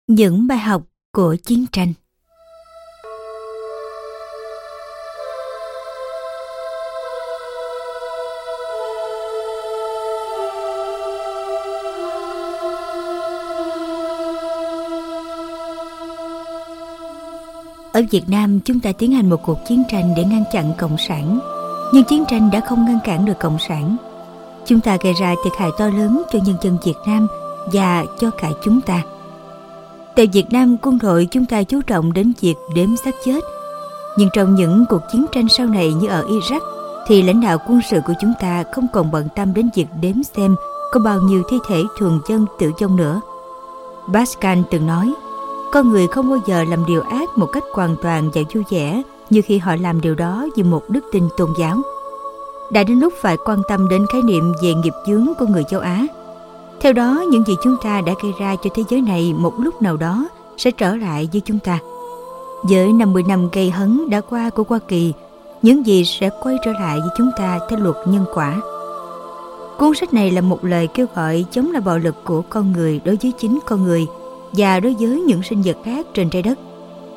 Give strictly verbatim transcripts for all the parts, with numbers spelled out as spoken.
Những bài học của chiến tranh. Ở Việt Nam, chúng ta tiến hành một cuộc chiến tranh để ngăn chặn Cộng sản. Nhưng chiến tranh đã không ngăn cản được Cộng sản. Chúng ta gây ra thiệt hại to lớn cho nhân dân Việt Nam và cho cả chúng ta. Tại Việt Nam, quân đội chúng ta chú trọng đến việc đếm xác chết. Nhưng trong những cuộc chiến tranh sau này như ở Iraq, thì lãnh đạo quân sự của chúng ta không còn bận tâm đến việc đếm xem có bao nhiêu thi thể thường dân tử vong nữa. Pascal từng nói, con người không bao giờ làm điều ác một cách hoàn toàn và vui vẻ như khi họ làm điều đó vì một đức tin tôn giáo. Đã đến lúc phải quan tâm đến khái niệm về nghiệp chướng của người châu Á. Theo đó, những gì chúng ta đã gây ra cho thế giới này một lúc nào đó sẽ trở lại với chúng ta. Với năm mươi năm gây hấn đã qua của Hoa Kỳ, những gì sẽ quay trở lại với chúng ta theo luật nhân quả. Cuốn sách này là một lời kêu gọi chống lại bạo lực của con người đối với chính con người và đối với những sinh vật khác trên trái đất.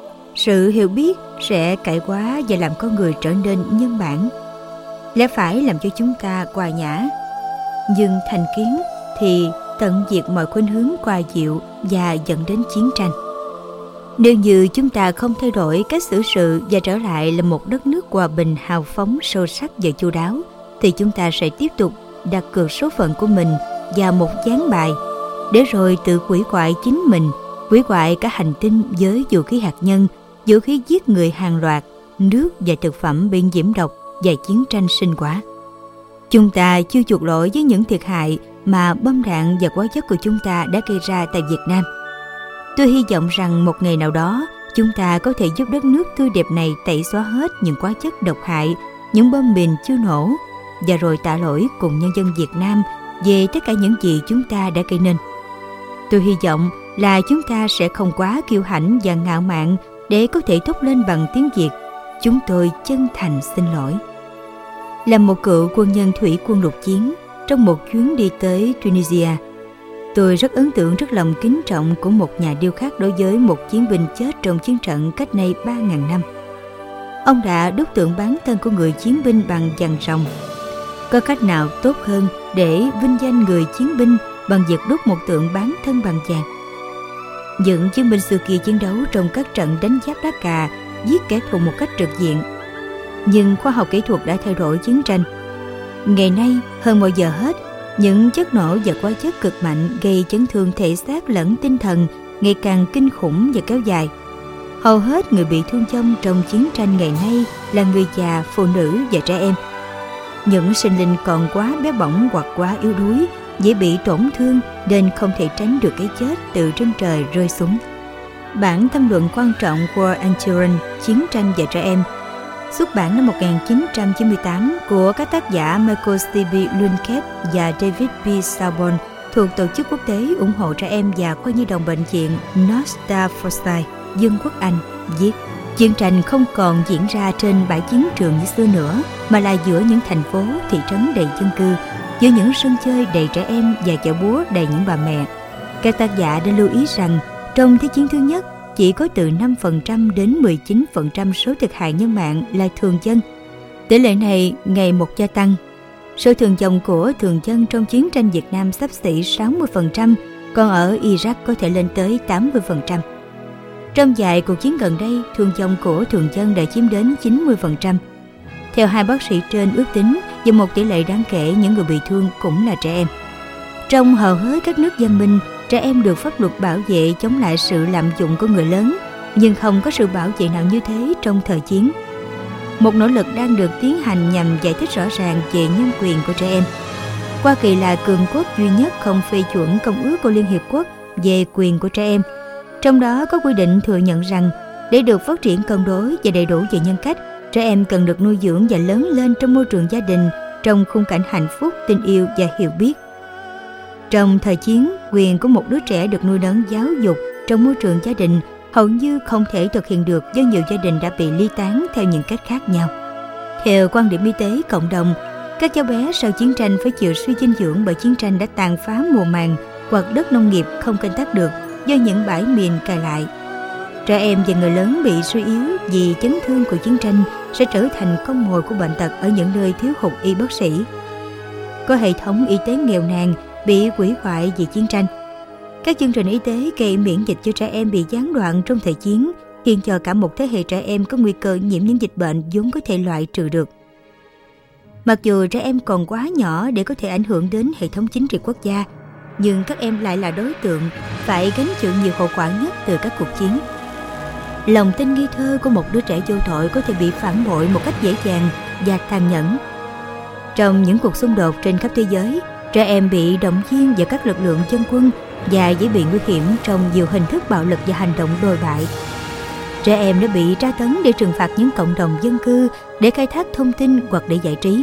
Sự hiểu biết sẽ cải hóa và làm con người trở nên nhân bản. Lẽ phải làm cho chúng ta hòa nhã, nhưng thành kiến thì tận diệt mọi khuynh hướng hòa dịu và dẫn đến chiến tranh. Nếu như chúng ta không thay đổi cách xử sự và trở lại là một đất nước hòa bình, hào phóng, sâu sắc và chu đáo, thì chúng ta sẽ tiếp tục đặt cược số phận của mình vào một ván bài, để rồi tự hủy hoại chính mình, hủy hoại cả hành tinh với vũ khí hạt nhân, vũ khí giết người hàng loạt, nước và thực phẩm bị nhiễm độc và chiến tranh sinh hóa. Chúng ta chưa chuộc lỗi với những thiệt hại mà bom đạn và hóa chất của chúng ta đã gây ra tại Việt Nam. Tôi hy vọng rằng một ngày nào đó chúng ta có thể giúp đất nước tươi đẹp này tẩy xóa hết những hóa chất độc hại, những bom mìn chưa nổ, và rồi tạ lỗi cùng nhân dân Việt Nam về tất cả những gì chúng ta đã gây nên. Tôi hy vọng là chúng ta sẽ không quá kiêu hãnh và ngạo mạn để có thể thốt lên bằng tiếng Việt: chúng tôi chân thành xin lỗi. Là một cựu quân nhân thủy quân lục chiến, trong một chuyến đi tới Tunisia, tôi rất ấn tượng trước lòng kính trọng của một nhà điêu khắc đối với một chiến binh chết trong chiến trận cách nay ba nghìn năm. Ông đã đúc tượng bán thân của người chiến binh bằng vàng ròng. Có cách nào tốt hơn để vinh danh người chiến binh bằng việc đúc một tượng bán thân bằng vàng? Những chiến binh xưa kia chiến đấu trong các trận đánh giáp đá cà, giết kẻ thù một cách trực diện. Nhưng khoa học kỹ thuật đã thay đổi chiến tranh. Ngày nay, hơn bao giờ hết, những chất nổ và hóa chất cực mạnh gây chấn thương thể xác lẫn tinh thần ngày càng kinh khủng và kéo dài. Hầu hết người bị thương vong trong chiến tranh ngày nay là người già, phụ nữ và trẻ em. Những sinh linh còn quá bé bỏng hoặc quá yếu đuối, dễ bị tổn thương nên không thể tránh được cái chết từ trên trời rơi xuống. Bản tham luận quan trọng War and Children, Chiến tranh và trẻ em, xuất bản năm một nghìn chín trăm chín mươi tám của các tác giả Michael Stevie Lunkett và David B. Saubon thuộc Tổ chức Quốc tế ủng hộ trẻ em và khoa nhi đồng bệnh viện North Staffordshire, Vương quốc Anh, viết: chiến tranh không còn diễn ra trên bãi chiến trường như xưa nữa, mà là giữa những thành phố, thị trấn đầy dân cư, giữa những sân chơi đầy trẻ em và chợ búa đầy những bà mẹ. Các tác giả đã lưu ý rằng trong Thế chiến thứ nhất, chỉ có từ năm phần trăm đến mười chín phần trăm số thiệt hại nhân mạng là thường dân. Tỷ lệ này ngày một gia tăng. Số thương vong của thường dân trong chiến tranh Việt Nam xấp xỉ sáu mươi phần trăm, còn ở Iraq có thể lên tới tám mươi phần trăm. Trong vài cuộc chiến gần đây, thương vong của thường dân đã chiếm đến chín mươi phần trăm. Theo hai bác sĩ trên ước tính, và một tỷ lệ đáng kể những người bị thương cũng là trẻ em. Trong hầu hết các nước văn minh, trẻ em được pháp luật bảo vệ chống lại sự lạm dụng của người lớn, nhưng không có sự bảo vệ nào như thế trong thời chiến. Một nỗ lực đang được tiến hành nhằm giải thích rõ ràng về nhân quyền của trẻ em. Hoa Kỳ là cường quốc duy nhất không phê chuẩn Công ước của Liên Hiệp Quốc về quyền của trẻ em. Trong đó có quy định thừa nhận rằng để được phát triển cân đối và đầy đủ về nhân cách, trẻ em cần được nuôi dưỡng và lớn lên trong môi trường gia đình, trong khung cảnh hạnh phúc, tình yêu và hiểu biết. Trong thời chiến, quyền của một đứa trẻ được nuôi nấng giáo dục trong môi trường gia đình hầu như không thể thực hiện được do nhiều gia đình đã bị ly tán theo những cách khác nhau. Theo quan điểm y tế cộng đồng, các cháu bé sau chiến tranh phải chịu suy dinh dưỡng bởi chiến tranh đã tàn phá mùa màng hoặc đất nông nghiệp không canh tác được, do những bãi mìn cài lại. Trẻ em và người lớn bị suy yếu vì chấn thương của chiến tranh sẽ trở thành con mồi của bệnh tật ở những nơi thiếu hụt y bác sĩ. Có hệ thống y tế nghèo nàn bị hủy hoại vì chiến tranh. Các chương trình y tế gây miễn dịch cho trẻ em bị gián đoạn trong thời chiến, khiến cho cả một thế hệ trẻ em có nguy cơ nhiễm những dịch bệnh vốn có thể loại trừ được. Mặc dù trẻ em còn quá nhỏ để có thể ảnh hưởng đến hệ thống chính trị quốc gia, nhưng các em lại là đối tượng phải gánh chịu nhiều hậu quả nhất từ các cuộc chiến. Lòng tin nghi thơ của một đứa trẻ vô tội có thể bị phản bội một cách dễ dàng và tàn nhẫn. Trong những cuộc xung đột trên khắp thế giới, trẻ em bị động viên vào các lực lượng dân quân và dễ bị nguy hiểm trong nhiều hình thức bạo lực và hành động đồi bại. Trẻ em đã bị tra tấn để trừng phạt những cộng đồng dân cư, để khai thác thông tin hoặc để giải trí.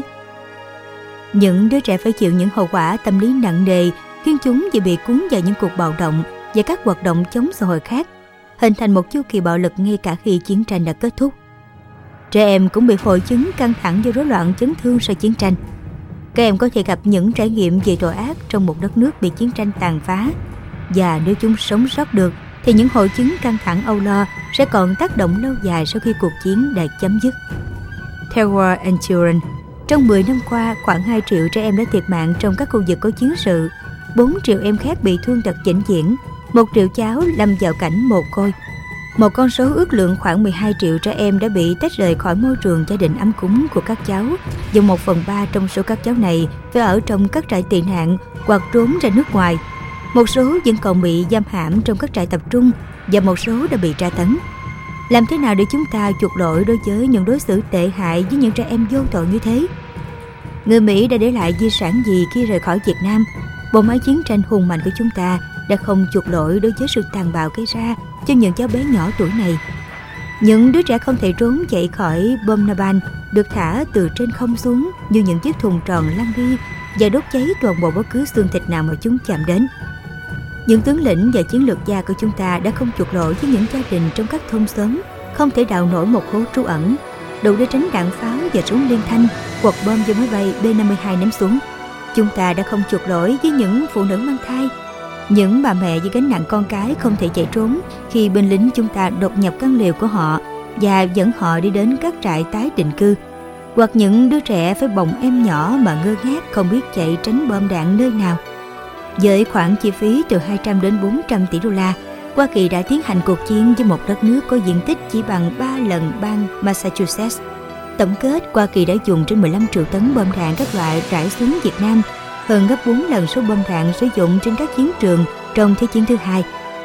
Những đứa trẻ phải chịu những hậu quả tâm lý nặng nề, khiến chúng dễ bị cuốn vào những cuộc bạo động và các hoạt động chống xã hội khác, hình thành một chu kỳ bạo lực ngay cả khi chiến tranh đã kết thúc. Trẻ em cũng bị hội chứng căng thẳng do rối loạn chấn thương sau chiến tranh. Các em có thể gặp những trải nghiệm về tội ác trong một đất nước bị chiến tranh tàn phá, và nếu chúng sống sót được thì những hội chứng căng thẳng âu lo sẽ còn tác động lâu dài sau khi cuộc chiến đã chấm dứt. Theo War and Children, trong mười năm qua, khoảng hai triệu trẻ em đã thiệt mạng trong các khu vực có chiến sự, bốn triệu em khác bị thương tật vĩnh viễn, một triệu cháu lâm vào cảnh mồ côi. Một con số ước lượng khoảng mười hai triệu trẻ em đã bị tách rời khỏi môi trường gia đình ấm cúng của các cháu, và một phần ba trong số các cháu này phải ở trong các trại tị nạn hoặc trốn ra nước ngoài. Một số vẫn còn bị giam hãm trong các trại tập trung, và một số đã bị tra tấn. Làm thế nào để chúng ta chuộc lỗi đối với những đối xử tệ hại với những trẻ em vô tội như thế? Người Mỹ đã để lại di sản gì khi rời khỏi Việt Nam? Bộ máy chiến tranh hùng mạnh của chúng ta đã không chuộc lỗi đối với sự tàn bạo gây ra cho những cháu bé nhỏ tuổi này. Những đứa trẻ không thể trốn chạy khỏi bom napalm được thả từ trên không xuống như những chiếc thùng tròn lăn đi và đốt cháy toàn bộ bất cứ xương thịt nào mà chúng chạm đến. Những tướng lĩnh và chiến lược gia của chúng ta đã không chuộc lỗi với những gia đình trong các thôn xóm không thể đào nổi một hố trú ẩn, đủ để tránh đạn pháo và súng liên thanh hoặc bom do máy bay B năm mươi hai ném xuống. Chúng ta đã không chuộc lỗi với những phụ nữ mang thai, những bà mẹ với gánh nặng con cái không thể chạy trốn khi binh lính chúng ta đột nhập căn lều của họ và dẫn họ đi đến các trại tái định cư, hoặc những đứa trẻ phải bồng em nhỏ mà ngơ ngác không biết chạy tránh bom đạn nơi nào. Với khoản chi phí từ hai trăm đến bốn trăm tỷ đô la, Hoa Kỳ đã tiến hành cuộc chiến với một đất nước có diện tích chỉ bằng ba lần bang Massachusetts. Tổng kết, Hoa Kỳ đã dùng trên mười lăm triệu tấn bom đạn các loại rải xuống Việt Nam, hơn gấp bốn lần số bom đạn sử dụng trên các chiến trường trong Thế chiến thứ hai,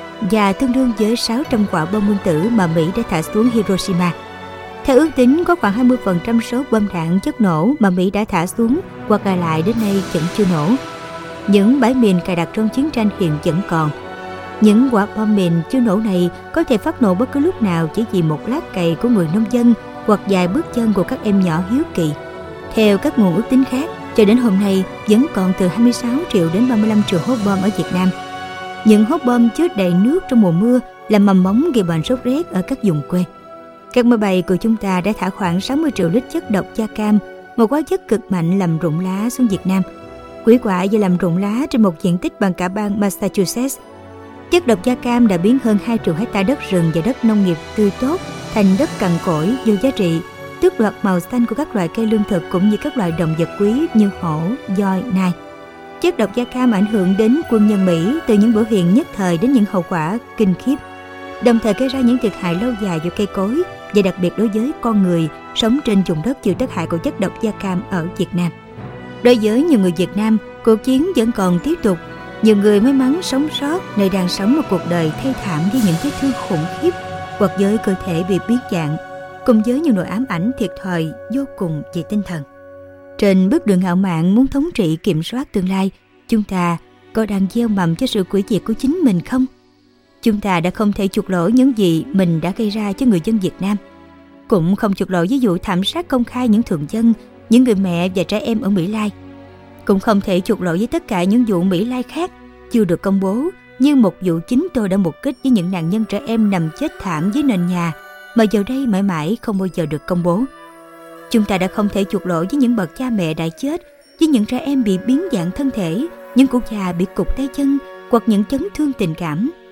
và tương đương với sáu trăm quả bom nguyên tử mà Mỹ đã thả xuống Hiroshima. Theo ước tính, có khoảng hai mươi phần trăm số bom đạn chất nổ mà Mỹ đã thả xuống hoặc gài lại đến nay vẫn chưa nổ. Những bãi mìn cài đặt trong chiến tranh hiện vẫn còn. Những quả bom mìn chưa nổ này có thể phát nổ bất cứ lúc nào chỉ vì một lát cày của người nông dân hoặc vài bước chân của các em nhỏ hiếu kỳ. Theo các nguồn ước tính khác, cho đến hôm nay vẫn còn từ hai mươi sáu triệu đến ba mươi lăm triệu hố bom ở Việt Nam. Những hố bom chứa đầy nước trong mùa mưa là mầm mống gây bệnh sốt rét ở các vùng quê. Các máy bay của chúng ta đã thả khoảng sáu mươi triệu lít chất độc da cam, một hóa chất cực mạnh làm rụng lá xuống Việt Nam. Quỷ quạ do làm rụng lá trên một diện tích bằng cả bang Massachusetts. Chất độc da cam đã biến hơn hai triệu hectare đất rừng và đất nông nghiệp tươi tốt thành đất cằn cỗi vô giá trị, tước đoạt màu xanh của các loại cây lương thực cũng như các loài động vật quý như hổ, voi, nai. Chất độc da cam ảnh hưởng đến quân nhân Mỹ từ những biểu hiện nhất thời đến những hậu quả kinh khiếp, đồng thời gây ra những thiệt hại lâu dài cho cây cối và đặc biệt đối với con người sống trên vùng đất chịu tác hại của chất độc da cam ở Việt Nam. Đối với nhiều người Việt Nam, cuộc chiến vẫn còn tiếp tục. Nhiều người may mắn sống sót nơi đang sống một cuộc đời thê thảm với những vết thương khủng khiếp hoặc với cơ thể bị biến dạng, cùng với nhiều nỗi ám ảnh thiệt thòi vô cùng về tinh thần. Trên bước đường ngạo mạn muốn thống trị kiểm soát tương lai, chúng ta có đang gieo mầm cho sự hủy diệt của chính mình không? Chúng ta đã không thể chuộc lỗi những gì mình đã gây ra cho người dân Việt Nam, cũng không chuộc lỗi với vụ thảm sát công khai những thường dân, những người mẹ và trẻ em ở Mỹ Lai, cũng không thể chuộc lỗi với tất cả những vụ Mỹ Lai khác chưa được công bố, như một vụ chính tôi đã mục kích với những nạn nhân trẻ em nằm chết thảm dưới nền nhà mà giờ đây mãi mãi không bao giờ được công bố. Chúng ta đã không thể chuộc lỗi với những bậc cha mẹ đã chết, với những trẻ em bị biến dạng thân thể, những cụ già bị cụt tay chân hoặc những chấn thương tình cảm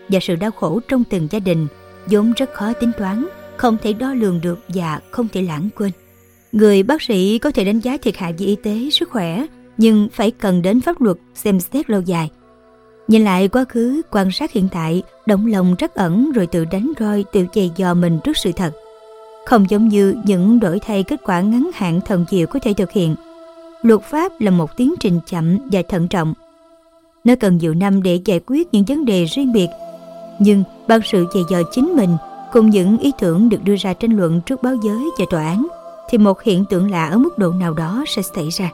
và sự đau khổ trong từng gia đình vốn rất khó tính toán, không thể đo lường được và không thể lãng quên. Người bác sĩ có thể đánh giá thiệt hại về y tế, sức khỏe, nhưng phải cần đến pháp luật xem xét lâu dài. Nhìn lại quá khứ, quan sát hiện tại, động lòng trắc ẩn rồi tự đánh roi, tự chày dò mình trước sự thật. Không giống như những đổi thay kết quả ngắn hạn thần diệu có thể thực hiện. Luật pháp là một tiến trình chậm và thận trọng. Nó cần nhiều năm để giải quyết những vấn đề riêng biệt. Nhưng bằng sự chày dò chính mình cùng những ý tưởng được đưa ra tranh luận trước báo giới và tòa án, thì một hiện tượng lạ ở mức độ nào đó sẽ xảy ra.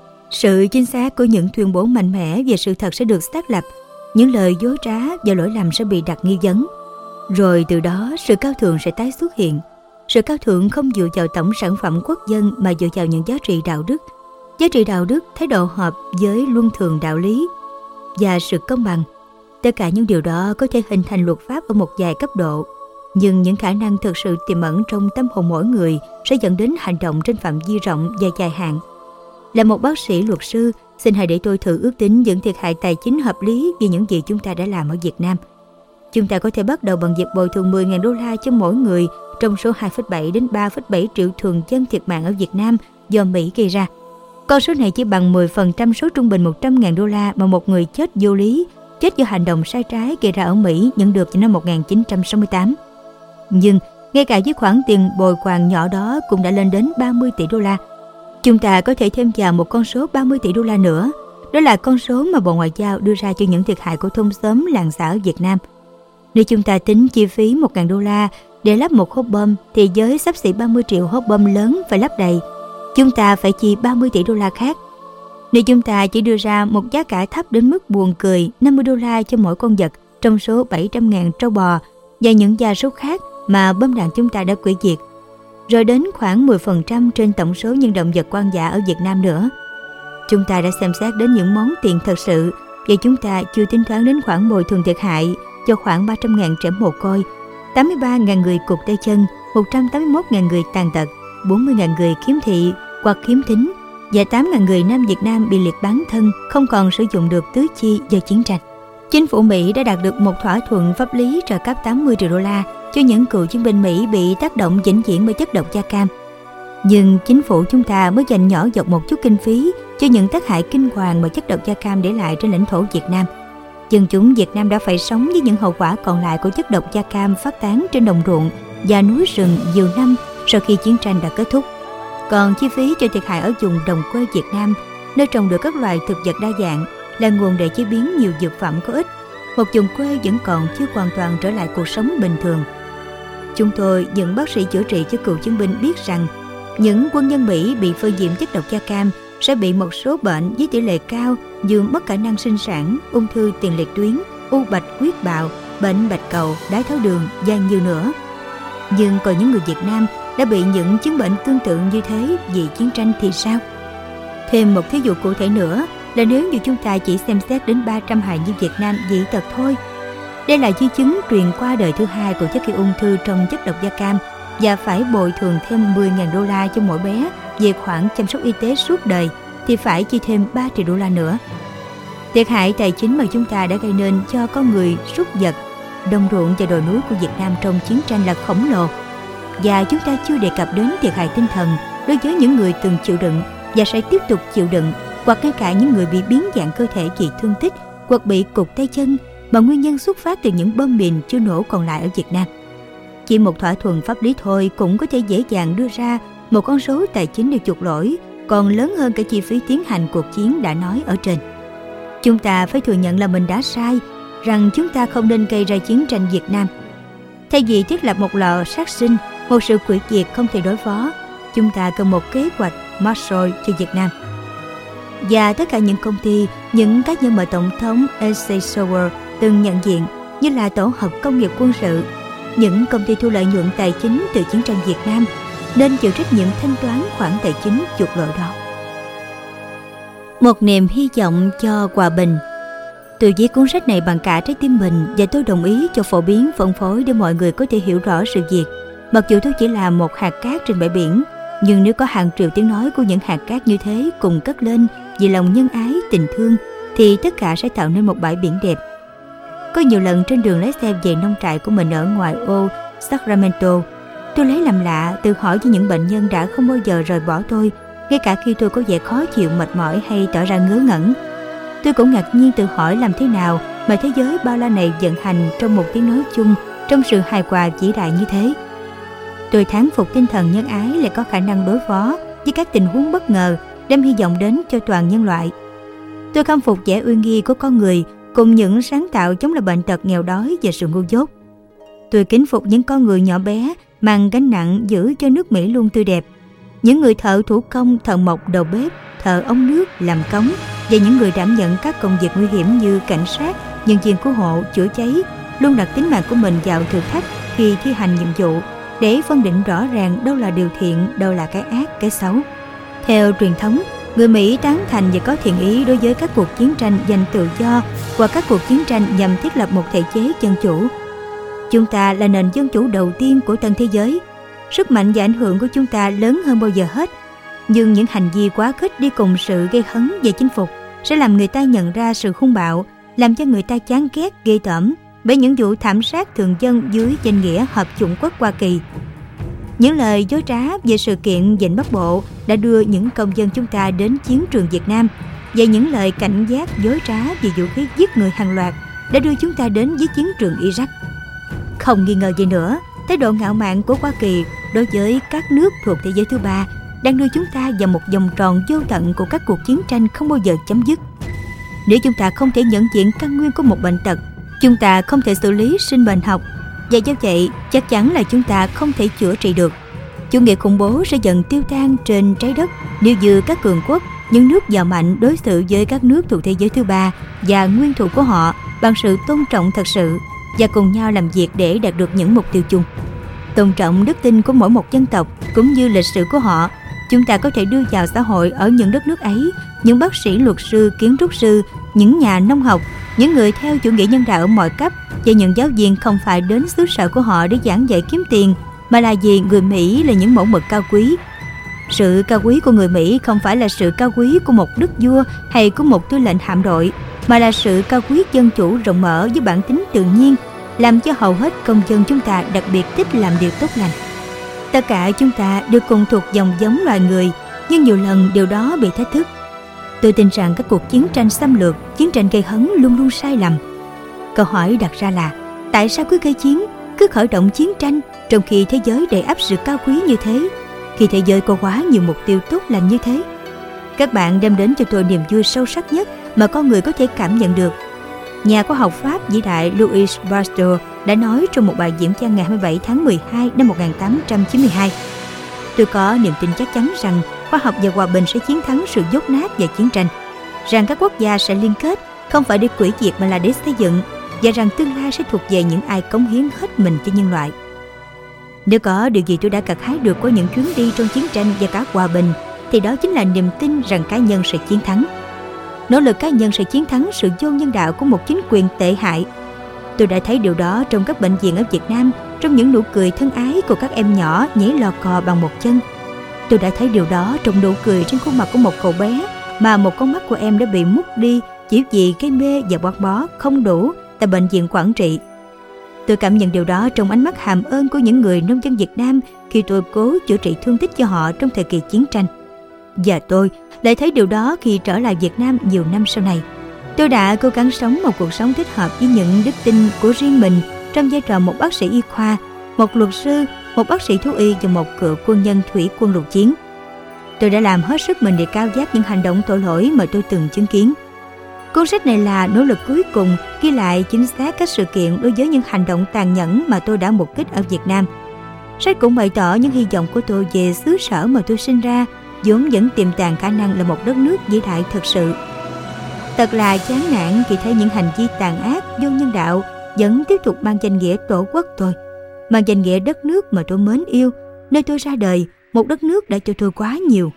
Sự chính xác của những tuyên bố mạnh mẽ về sự thật sẽ được xác lập, những lời dối trá và lỗi lầm sẽ bị đặt nghi vấn. Rồi từ đó sự cao thượng sẽ tái xuất hiện. Sự cao thượng không dựa vào tổng sản phẩm quốc dân mà dựa vào những giá trị đạo đức. Giá trị đạo đức, thái độ hợp với luân thường đạo lý và sự công bằng. Tất cả những điều đó có thể hình thành luật pháp ở một vài cấp độ, nhưng những khả năng thực sự tiềm ẩn trong tâm hồn mỗi người sẽ dẫn đến hành động trên phạm vi rộng và dài hạn. Là một bác sĩ luật sư, xin hãy để tôi thử ước tính những thiệt hại tài chính hợp lý vì những gì chúng ta đã làm ở Việt Nam. Chúng ta có thể bắt đầu bằng việc bồi thường mười nghìn đô la cho mỗi người trong số hai phẩy bảy đến ba phẩy bảy triệu thường dân thiệt mạng ở Việt Nam do Mỹ gây ra. Con số này chỉ bằng mười phần trăm số trung bình một trăm nghìn đô la mà một người chết vô lý, chết do hành động sai trái gây ra ở Mỹ nhận được vào năm một nghìn chín trăm sáu mươi tám. Nhưng ngay cả với khoản tiền bồi hoàn nhỏ đó cũng đã lên đến ba mươi tỷ đô la. Chúng ta có thể thêm vào một con số ba mươi tỷ đô la nữa. Đó là con số mà Bộ Ngoại giao đưa ra cho những thiệt hại của thôn xóm làng xã ở Việt Nếu Nếu chúng ta tính chi phí một nghìn đô la để lắp một hốc bom, thì với xấp xỉ ba mươi triệu hốc bom lớn phải lắp đầy, chúng ta phải chi ba mươi tỷ đô la khác. Nếu chúng ta chỉ đưa ra một giá cả thấp đến mức buồn cười năm mươi đô la cho mỗi con vật trong số bảy trăm nghìn trâu bò và những gia súc khác mà bom đạn chúng ta đã hủy diệt, rồi đến khoảng mười phần trăm trên tổng số những động vật hoang dã ở Việt Nam nữa, chúng ta đã xem xét đến những món tiền thật sự, và chúng ta chưa tính toán đến khoản bồi thường thiệt hại cho khoảng ba trăm nghìn trẻ mồ côi, tám mươi ba nghìn người cụt tay chân, một trăm tám mươi mốt nghìn người tàn tật, bốn mươi nghìn người khiếm thị hoặc khiếm thính và tám nghìn người Nam Việt Nam bị liệt bán thân, không còn sử dụng được tứ chi do chiến tranh. Chính phủ Mỹ đã đạt được một thỏa thuận pháp lý trợ cấp tám mươi triệu đô la cho những cựu chiến binh Mỹ bị tác động vĩnh viễn bởi chất độc da cam. Nhưng chính phủ chúng ta mới dành nhỏ giọt một chút kinh phí cho những tác hại kinh hoàng mà chất độc da cam để lại trên lãnh thổ Việt Nam. Dân chúng Việt Nam đã phải sống với những hậu quả còn lại của chất độc da cam phát tán trên đồng ruộng và núi rừng nhiều năm sau khi chiến tranh đã kết thúc. Còn chi phí cho thiệt hại ở vùng đồng quê Việt Nam, nơi trồng được các loài thực vật đa dạng, là nguồn để chế biến nhiều dược phẩm có ích. Một vùng quê vẫn còn chưa hoàn toàn trở lại cuộc sống bình thường. Chúng tôi, những bác sĩ chữa trị cho cựu chiến binh, biết rằng những quân nhân Mỹ bị phơi nhiễm chất độc da cam sẽ bị một số bệnh với tỷ lệ cao như mất khả năng sinh sản, ung thư tiền liệt tuyến, u bạch huyết bạo, bệnh bạch cầu, đái tháo đường và nhiều nữa. Nhưng còn những người Việt Nam đã bị những chứng bệnh tương tự như thế vì chiến tranh thì sao? Thêm một thí dụ cụ thể nữa là nếu như chúng ta chỉ xem xét đến ba trăm hài nhi Việt Nam dị tật thôi. Đây là di chứng truyền qua đời thứ hai của chất gây ung thư trong chất độc da cam, và phải bồi thường thêm mười nghìn đô la cho mỗi bé về khoản chăm sóc y tế suốt đời, thì phải chi thêm ba triệu đô la nữa. Thiệt hại tài chính mà chúng ta đã gây nên cho con người, súc vật, đồng ruộng và đồi núi của Việt Nam trong chiến tranh là khổng lồ. Và chúng ta chưa đề cập đến thiệt hại tinh thần đối với những người từng chịu đựng và sẽ tiếp tục chịu đựng, hoặc ngay cả những người bị biến dạng cơ thể vì thương tích hoặc bị cụt tay chân mà nguyên nhân xuất phát từ những bom mìn chưa nổ còn lại ở Việt Nam. Chỉ một thỏa thuận pháp lý thôi cũng có thể dễ dàng đưa ra một con số tài chính để chuộc lỗi còn lớn hơn cả chi phí tiến hành cuộc chiến đã nói ở trên. Chúng ta phải thừa nhận là mình đã sai, rằng chúng ta không nên gây ra chiến tranh Việt Nam. Thay vì thiết lập một lò sát sinh, một sự hủy diệt không thể đối phó, chúng ta cần một kế hoạch Marshall cho Việt Nam. Và tất cả những công ty, những cá nhân mà Tổng thống Eisenhower từng nhận diện như là tổ hợp công nghiệp quân sự, những công ty thu lợi nhuận tài chính từ chiến tranh Việt Nam nên chịu trách nhiệm thanh toán khoản tài chính chuộc lỗi đó. Một niềm hy vọng cho hòa bình. Tôi viết cuốn sách này bằng cả trái tim mình, và tôi đồng ý cho phổ biến phân phối để mọi người có thể hiểu rõ sự việc. Mặc dù tôi chỉ là một hạt cát trên bãi biển, nhưng nếu có hàng triệu tiếng nói của những hạt cát như thế cùng cất lên vì lòng nhân ái, tình thương, thì tất cả sẽ tạo nên một bãi biển đẹp. Có nhiều lần trên đường lái xe về nông trại của mình ở ngoại ô Sacramento, tôi lấy làm lạ tự hỏi với những bệnh nhân đã không bao giờ rời bỏ tôi, ngay cả khi tôi có vẻ khó chịu, mệt mỏi hay tỏ ra ngớ ngẩn. Tôi cũng ngạc nhiên tự hỏi làm thế nào mà thế giới bao la này vận hành trong một tiếng nói chung, trong sự hài hòa vĩ đại như thế. Tôi thán phục tinh thần nhân ái lại có khả năng đối phó với các tình huống bất ngờ, đem hy vọng đến cho toàn nhân loại. Tôi khâm phục vẻ uy nghi của con người cùng những sáng tạo chống lại bệnh tật, nghèo đói và sự ngu dốt. Tôi kính phục những con người nhỏ bé mang gánh nặng giữ cho nước Mỹ luôn tươi đẹp. Những người thợ thủ công, thợ mộc, đầu bếp, thợ ống nước, làm cống và những người đảm nhận các công việc nguy hiểm như cảnh sát, nhân viên cứu hộ, chữa cháy luôn đặt tính mạng của mình vào thử thách khi thi hành nhiệm vụ để phân định rõ ràng đâu là điều thiện, đâu là cái ác, cái xấu. Theo truyền thống, người Mỹ tán thành và có thiện ý đối với các cuộc chiến tranh giành tự do hoặc các cuộc chiến tranh nhằm thiết lập một thể chế dân chủ. Chúng ta là nền dân chủ đầu tiên của toàn thế giới. Sức mạnh và ảnh hưởng của chúng ta lớn hơn bao giờ hết. Nhưng những hành vi quá khích đi cùng sự gây hấn và chinh phục sẽ làm người ta nhận ra sự hung bạo, làm cho người ta chán ghét, ghê tởm bởi những vụ thảm sát thường dân dưới danh nghĩa Hợp chủng quốc Hoa Kỳ. Những lời dối trá về sự kiện Vịnh Bắc Bộ đã đưa những công dân chúng ta đến chiến trường Việt Nam, và những lời cảnh giác dối trá về vũ khí giết người hàng loạt đã đưa chúng ta đến với chiến trường Iraq. Không nghi ngờ gì nữa, thái độ ngạo mạn của Hoa Kỳ đối với các nước thuộc thế giới thứ ba đang đưa chúng ta vào một vòng tròn vô tận của các cuộc chiến tranh không bao giờ chấm dứt. Nếu chúng ta không thể nhận diện căn nguyên của một bệnh tật, chúng ta không thể xử lý sinh bệnh học, và do vậy chắc chắn là chúng ta không thể chữa trị được. Chủ nghĩa khủng bố sẽ dần tiêu tan trên trái đất nếu như các cường quốc, những nước giàu mạnh đối xử với các nước thuộc thế giới thứ ba và nguyên thủ của họ bằng sự tôn trọng thật sự và cùng nhau làm việc để đạt được những mục tiêu chung. Tôn trọng đức tin của mỗi một dân tộc cũng như lịch sử của họ, chúng ta có thể đưa vào xã hội ở những đất nước ấy những bác sĩ, luật sư, kiến trúc sư, những nhà nông học, những người theo chủ nghĩa nhân đạo ở mọi cấp, và những giáo viên không phải đến xứ sở của họ để giảng dạy kiếm tiền, mà là vì người Mỹ là những mẫu mực cao quý. Sự cao quý của người Mỹ không phải là sự cao quý của một đức vua hay của một tư lệnh hạm đội, mà là sự cao quý dân chủ rộng mở với bản tính tự nhiên, làm cho hầu hết công dân chúng ta đặc biệt thích làm điều tốt lành. Tất cả chúng ta đều cùng thuộc dòng giống loài người, nhưng nhiều lần điều đó bị thách thức. Tôi tin rằng các cuộc chiến tranh xâm lược, chiến tranh gây hấn luôn luôn sai lầm. Câu hỏi đặt ra là tại sao cứ gây chiến, cứ khởi động chiến tranh trong khi thế giới đầy ắp sự cao quý như thế, khi thế giới có quá nhiều mục tiêu tốt lành như thế? Các bạn đem đến cho tôi niềm vui sâu sắc nhất mà con người có thể cảm nhận được. Nhà khoa học Pháp vĩ đại Louis Pasteur đã nói trong một bài diễn văn ngày hai mươi bảy tháng mười hai năm một nghìn tám trăm chín mươi hai: Tôi có niềm tin chắc chắn rằng khoa học và hòa bình sẽ chiến thắng sự dốt nát và chiến tranh, rằng các quốc gia sẽ liên kết không phải để hủy diệt mà là để xây dựng, và rằng tương lai sẽ thuộc về những ai cống hiến hết mình cho nhân loại. Nếu có điều gì tôi đã gặt hái được qua những chuyến đi trong chiến tranh và cả hòa bình, thì đó chính là niềm tin rằng cá nhân sẽ chiến thắng. Nỗ lực cá nhân sẽ chiến thắng sự vô nhân đạo của một chính quyền tệ hại. Tôi đã thấy điều đó trong các bệnh viện ở Việt Nam, trong những nụ cười thân ái của các em nhỏ nhảy lò cò bằng một chân. Tôi đã thấy điều đó trong nụ cười trên khuôn mặt của một cậu bé mà một con mắt của em đã bị mút đi chỉ vì gây mê và bón bó không đủ tại bệnh viện Quảng Trị. Tôi cảm nhận điều đó trong ánh mắt hàm ơn của những người nông dân Việt Nam khi tôi cố chữa trị thương tích cho họ trong thời kỳ chiến tranh. Và tôi lại thấy điều đó khi trở lại Việt Nam nhiều năm sau này. Tôi đã cố gắng sống một cuộc sống thích hợp với những đức tin của riêng mình trong vai trò một bác sĩ y khoa, một luật sư, một bác sĩ thú y và một cựu quân nhân thủy quân lục chiến. Tôi đã làm hết sức mình để cao giác những hành động tội lỗi mà tôi từng chứng kiến. Cuốn sách này là nỗ lực cuối cùng ghi lại chính xác các sự kiện đối với những hành động tàn nhẫn mà tôi đã mục kích ở Việt Nam. Sách cũng bày tỏ những hy vọng của tôi về xứ sở mà tôi sinh ra, vốn vẫn tiềm tàng khả năng là một đất nước vĩ đại thật sự. Thật là chán nản khi thấy những hành vi tàn ác, vô nhân đạo vẫn tiếp tục mang danh nghĩa tổ quốc tôi, mang danh nghĩa đất nước mà tôi mến yêu, nơi tôi ra đời, một đất nước đã cho tôi quá nhiều.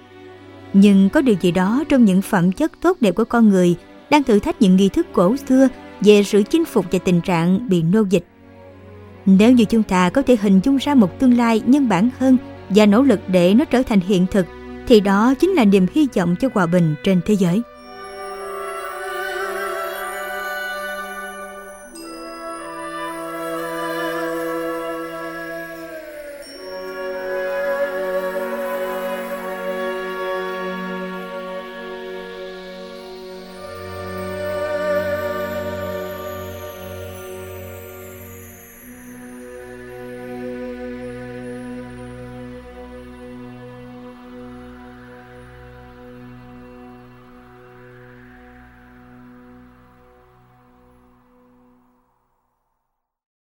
Nhưng có điều gì đó trong những phẩm chất tốt đẹp của con người đang thử thách những nghi thức cổ xưa về sự chinh phục và tình trạng bị nô dịch. Nếu như chúng ta có thể hình dung ra một tương lai nhân bản hơn và nỗ lực để nó trở thành hiện thực, thì đó chính là niềm hy vọng cho hòa bình trên thế giới.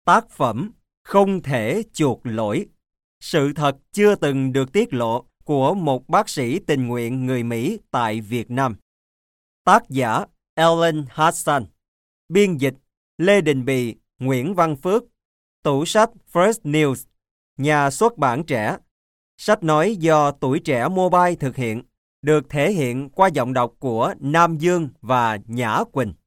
Tác phẩm Không thể chuộc lỗi. Sự thật chưa từng được tiết lộ của một bác sĩ tình nguyện người Mỹ tại Việt Nam. Tác giả Ellen Hassan. Biên dịch Lê Đình Bì, Nguyễn Văn Phước. Tủ sách First News. Nhà xuất bản trẻ. Sách nói do Tuổi Trẻ Mobile thực hiện, được thể hiện qua giọng đọc của Nam Dương và Nhã Quỳnh.